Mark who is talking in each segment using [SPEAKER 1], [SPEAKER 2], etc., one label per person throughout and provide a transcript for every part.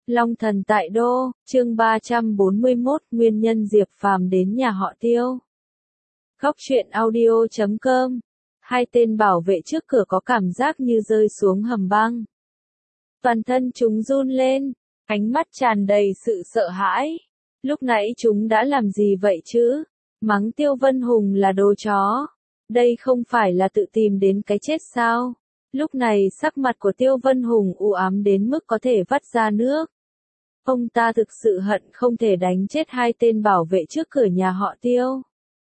[SPEAKER 1] Long Thần tại Đô, chương 341, nguyên nhân Diệp Phàm đến nhà họ Tiêu. Góc truyện audio.com. Hai tên bảo vệ trước cửa có cảm giác như rơi xuống hầm băng. Toàn thân chúng run lên, ánh mắt tràn đầy sự sợ hãi. Lúc nãy chúng đã làm gì vậy chứ? Mắng Tiêu Vân Hùng là đồ chó. Đây không phải là tự tìm đến cái chết sao? Lúc này sắc mặt của Tiêu Vân Hùng u ám đến mức có thể vắt ra nước. Ông ta thực sự hận không thể đánh chết hai tên bảo vệ trước cửa nhà họ Tiêu.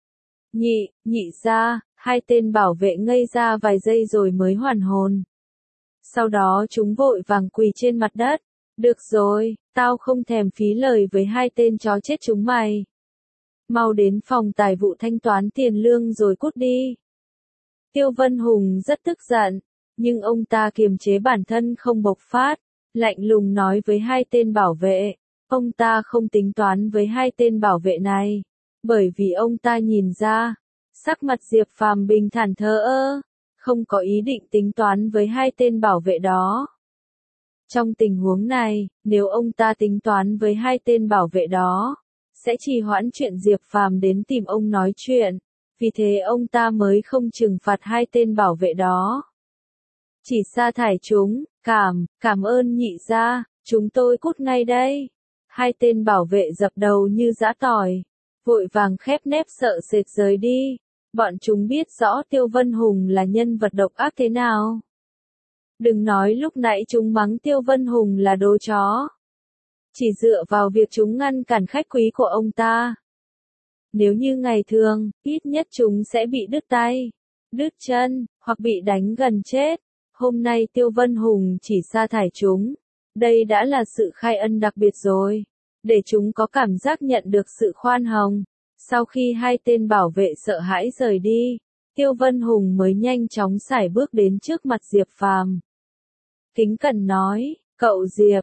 [SPEAKER 1] Nhị ra, hai tên bảo vệ ngây ra vài giây rồi mới hoàn hồn. Sau đó chúng vội vàng quỳ trên mặt đất. Được rồi, tao không thèm phí lời với hai tên chó chết chúng mày. Mau đến phòng tài vụ thanh toán tiền lương rồi cút đi. Tiêu Vân Hùng rất tức giận, nhưng ông ta kiềm chế bản thân không bộc phát, lạnh lùng nói với hai tên bảo vệ. Ông ta không tính toán với hai tên bảo vệ này, bởi vì ông ta nhìn ra, sắc mặt Diệp Phàm bình thản thờ ơ, không có ý định tính toán với hai tên bảo vệ đó. Trong tình huống này, nếu ông ta tính toán với hai tên bảo vệ đó, sẽ trì hoãn chuyện Diệp Phàm đến tìm ông nói chuyện, vì thế ông ta mới không trừng phạt hai tên bảo vệ đó. Chỉ sa thải chúng, cảm ơn nhị gia, chúng tôi cút ngay đây. Hai tên bảo vệ dập đầu như giã tỏi, vội vàng khép nép sợ sệt rời đi. Bọn chúng biết rõ Tiêu Vân Hùng là nhân vật độc ác thế nào. Đừng nói lúc nãy chúng mắng Tiêu Vân Hùng là đồ chó. Chỉ dựa vào việc chúng ngăn cản khách quý của ông ta. Nếu như ngày thường, ít nhất chúng sẽ bị đứt tay, đứt chân, hoặc bị đánh gần chết. Hôm nay Tiêu Vân Hùng chỉ sa thải chúng. Đây đã là sự khai ân đặc biệt rồi, để chúng có cảm giác nhận được sự khoan hồng. Sau khi hai tên bảo vệ sợ hãi rời đi, Tiêu Vân Hùng mới nhanh chóng sải bước đến trước mặt Diệp Phàm. Kính cẩn nói, cậu Diệp,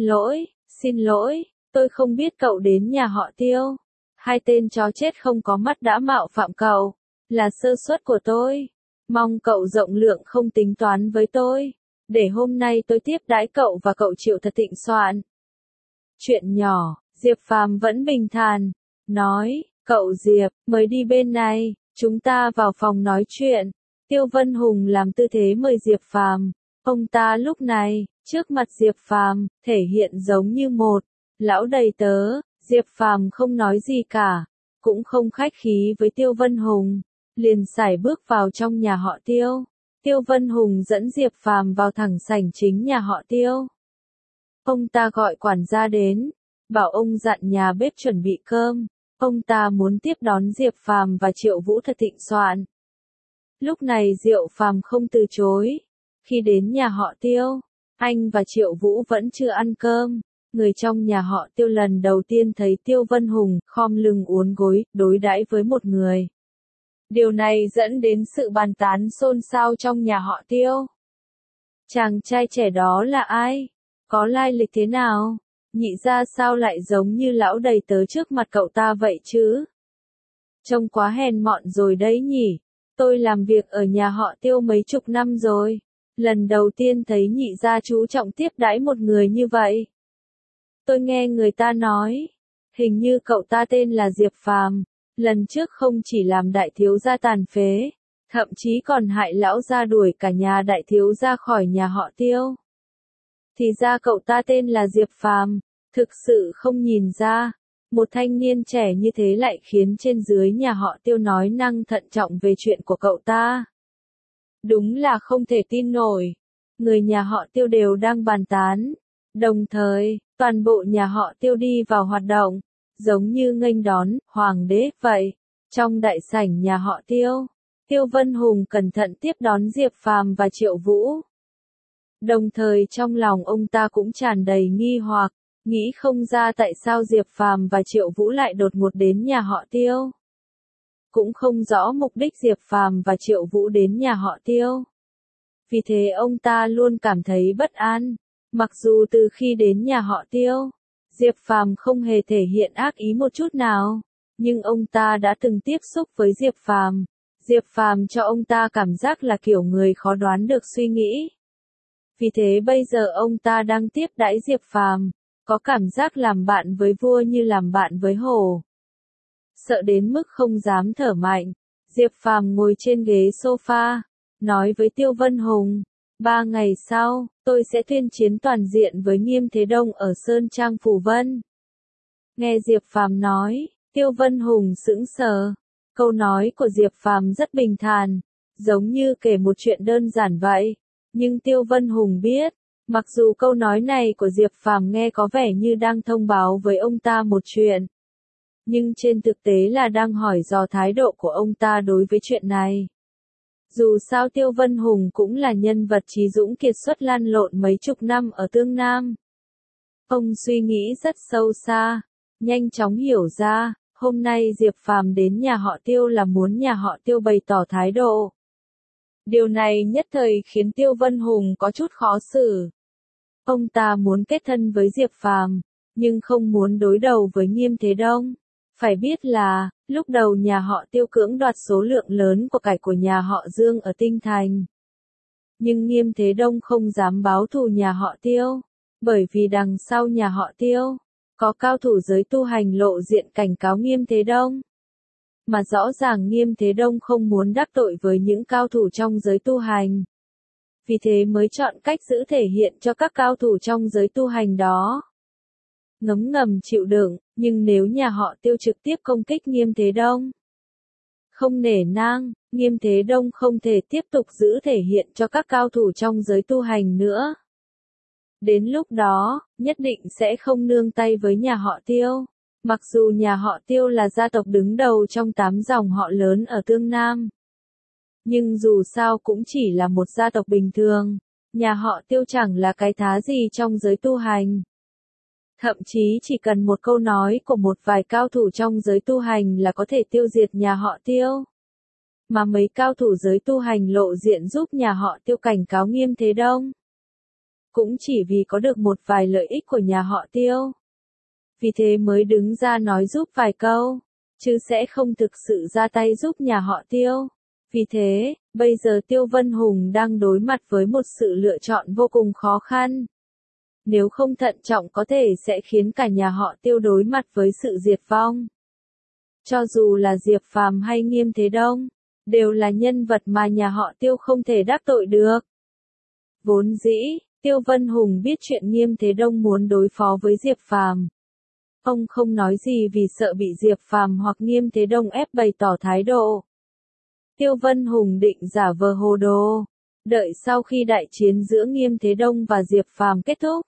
[SPEAKER 1] xin lỗi, tôi không biết cậu đến nhà họ Tiêu. Hai tên chó chết không có mắt đã mạo phạm cậu, là sơ suất của tôi. Mong cậu rộng lượng không tính toán với tôi, để hôm nay tôi tiếp đãi cậu và cậu chịu thật thịnh soạn. Chuyện nhỏ, Diệp Phàm vẫn bình thản, nói, cậu Diệp, mời đi bên này, chúng ta vào phòng nói chuyện. Tiêu Vân Hùng làm tư thế mời Diệp Phàm. Ông ta lúc này, trước mặt Diệp Phàm, thể hiện giống như một lão đầy tớ. Diệp Phàm không nói gì cả, cũng không khách khí với Tiêu Vân Hùng, liền sải bước vào trong nhà họ Tiêu. Tiêu Vân Hùng dẫn Diệp Phàm vào thẳng sảnh chính nhà họ Tiêu. Ông ta gọi quản gia đến, bảo ông dặn nhà bếp chuẩn bị cơm. Ông ta muốn tiếp đón Diệp Phàm và Triệu Vũ thật thịnh soạn. Lúc này Diệu Phàm không từ chối. Khi đến nhà họ Tiêu, anh và Triệu Vũ vẫn chưa ăn cơm. Người trong nhà họ Tiêu lần đầu tiên thấy Tiêu Vân Hùng khom lưng uốn gối, đối đãi với một người. Điều này dẫn đến sự bàn tán xôn xao trong nhà họ Tiêu. Chàng trai trẻ đó là ai? Có lai lịch thế nào? Nhị ra sao lại giống như lão đầy tớ trước mặt cậu ta vậy chứ? Trông quá hèn mọn rồi đấy nhỉ? Tôi làm việc ở nhà họ Tiêu mấy chục năm rồi. Lần đầu tiên thấy nhị gia chú trọng tiếp đãi một người như vậy. Tôi nghe người ta nói, hình như cậu ta tên là Diệp Phàm, lần trước không chỉ làm đại thiếu gia tàn phế, thậm chí còn hại lão gia đuổi cả nhà đại thiếu gia khỏi nhà họ Tiêu. Thì ra cậu ta tên là Diệp Phàm, thực sự không nhìn ra, một thanh niên trẻ như thế lại khiến trên dưới nhà họ Tiêu nói năng thận trọng về chuyện của cậu ta. Đúng là không thể tin nổi, người nhà họ Tiêu đều đang bàn tán. Đồng thời, toàn bộ nhà họ Tiêu đi vào hoạt động, giống như nghênh đón hoàng đế vậy. Trong đại sảnh nhà họ Tiêu, Tiêu Vân Hùng cẩn thận tiếp đón Diệp Phàm và Triệu Vũ. Đồng thời trong lòng ông ta cũng tràn đầy nghi hoặc, nghĩ không ra tại sao Diệp Phàm và Triệu Vũ lại đột ngột đến nhà họ Tiêu. Cũng không rõ mục đích Diệp Phàm và Triệu Vũ đến nhà họ Tiêu. Vì thế ông ta luôn cảm thấy bất an. Mặc dù từ khi đến nhà họ Tiêu, Diệp Phàm không hề thể hiện ác ý một chút nào, nhưng ông ta đã từng tiếp xúc với Diệp Phàm. Diệp Phàm cho ông ta cảm giác là kiểu người khó đoán được suy nghĩ. Vì thế bây giờ ông ta đang tiếp đãi Diệp Phàm, có cảm giác làm bạn với vua như làm bạn với hổ. Sợ đến mức không dám thở mạnh, Diệp Phàm ngồi trên ghế sofa, nói với Tiêu Vân Hùng, 3 ngày sau, tôi sẽ tuyên chiến toàn diện với Nghiêm Thế Đông ở Sơn Trang Phù Vân. Nghe Diệp Phàm nói, Tiêu Vân Hùng sững sờ. Câu nói của Diệp Phàm rất bình thản, giống như kể một chuyện đơn giản vậy. Nhưng Tiêu Vân Hùng biết, mặc dù câu nói này của Diệp Phàm nghe có vẻ như đang thông báo với ông ta một chuyện, nhưng trên thực tế là đang hỏi dò thái độ của ông ta đối với chuyện này. Dù sao Tiêu Vân Hùng cũng là nhân vật trí dũng kiệt xuất lăn lộn mấy chục năm ở Tương Nam. Ông suy nghĩ rất sâu xa, nhanh chóng hiểu ra, hôm nay Diệp Phàm đến nhà họ Tiêu là muốn nhà họ Tiêu bày tỏ thái độ. Điều này nhất thời khiến Tiêu Vân Hùng có chút khó xử. Ông ta muốn kết thân với Diệp Phàm, nhưng không muốn đối đầu với Nghiêm Thế Đông. Phải biết là, lúc đầu nhà họ Tiêu cưỡng đoạt số lượng lớn của cải của nhà họ Dương ở Tinh Thành. Nhưng Nghiêm Thế Đông không dám báo thù nhà họ Tiêu, bởi vì đằng sau nhà họ Tiêu, có cao thủ giới tu hành lộ diện cảnh cáo Nghiêm Thế Đông. Mà rõ ràng Nghiêm Thế Đông không muốn đắc tội với những cao thủ trong giới tu hành. Vì thế mới chọn cách giữ thể hiện cho các cao thủ trong giới tu hành đó. Ngấm ngầm chịu đựng, nhưng nếu nhà họ Tiêu trực tiếp công kích Nghiêm Thế Đông, không nể nang, Nghiêm Thế Đông không thể tiếp tục giữ thể hiện cho các cao thủ trong giới tu hành nữa. Đến lúc đó, nhất định sẽ không nương tay với nhà họ Tiêu. Mặc dù nhà họ Tiêu là gia tộc đứng đầu trong 8 dòng họ lớn ở Tương Nam, nhưng dù sao cũng chỉ là một gia tộc bình thường, nhà họ Tiêu chẳng là cái thá gì trong giới tu hành. Thậm chí chỉ cần một câu nói của một vài cao thủ trong giới tu hành là có thể tiêu diệt nhà họ Tiêu. Mà mấy cao thủ giới tu hành lộ diện giúp nhà họ Tiêu cảnh cáo Nghiêm Thế Đông, cũng chỉ vì có được một vài lợi ích của nhà họ Tiêu. Vì thế mới đứng ra nói giúp vài câu, chứ sẽ không thực sự ra tay giúp nhà họ Tiêu. Vì thế, bây giờ Tiêu Vân Hùng đang đối mặt với một sự lựa chọn vô cùng khó khăn. Nếu không thận trọng có thể sẽ khiến cả nhà họ Tiêu đối mặt với sự diệt vong. Cho dù là Diệp Phàm hay Nghiêm Thế Đông, đều là nhân vật mà nhà họ Tiêu không thể đắc tội được. Vốn dĩ, Tiêu Vân Hùng biết chuyện Nghiêm Thế Đông muốn đối phó với Diệp Phàm. Ông không nói gì vì sợ bị Diệp Phàm hoặc Nghiêm Thế Đông ép bày tỏ thái độ. Tiêu Vân Hùng định giả vờ hồ đồ, đợi sau khi đại chiến giữa Nghiêm Thế Đông và Diệp Phàm kết thúc.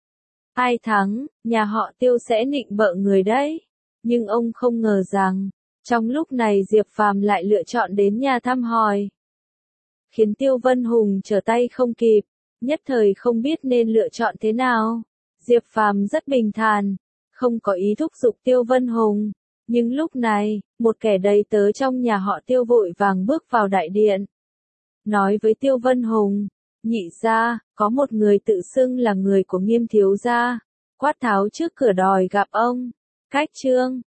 [SPEAKER 1] Ai thắng, nhà họ Tiêu sẽ nịnh bợ người đấy. Nhưng ông không ngờ rằng, trong lúc này Diệp Phàm lại lựa chọn đến nhà thăm hỏi. Khiến Tiêu Vân Hùng trở tay không kịp, nhất thời không biết nên lựa chọn thế nào. Diệp Phàm rất bình thản, không có ý thúc giục Tiêu Vân Hùng. Nhưng lúc này, một kẻ đầy tớ trong nhà họ Tiêu vội vàng bước vào đại điện. Nói với Tiêu Vân Hùng, nhị gia, có một người tự xưng là người của Nghiêm thiếu gia, quát tháo trước cửa đòi gặp ông. Cách trương,